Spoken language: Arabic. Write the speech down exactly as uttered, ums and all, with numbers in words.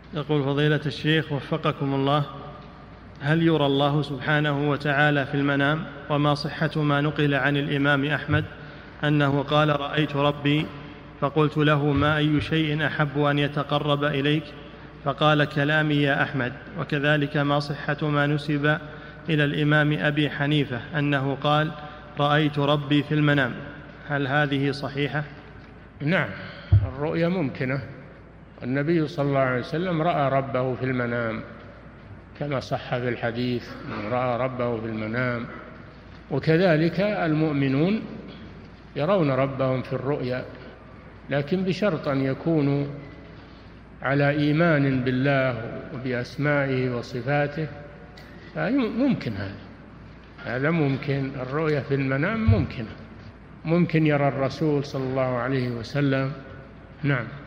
يقول فضيلة الشيخ وفقكم الله، هل يرى الله سبحانه وتعالى في المنام؟ وما صحة ما نقل عن الإمام أحمد أنه قال رأيت ربي فقلت له ما أي شيء أحب أن يتقرب إليك؟ فقال كلامي يا أحمد. وكذلك ما صحة ما نسب إلى الإمام أبي حنيفة أنه قال رأيت ربي في المنام؟ هل هذه صحيحة؟ نعم، الرؤيا ممكنة. النبي صلى الله عليه وسلم رأى ربه في المنام كما صح في الحديث، رأى ربه في المنام. وكذلك المؤمنون يرون ربهم في الرؤيا، لكن بشرط أن يكونوا على إيمان بالله وبأسمائه وصفاته، ممكن هذا هذا ممكن. الرؤيا في المنام ممكنة، ممكن يرى الرسول صلى الله عليه وسلم. نعم.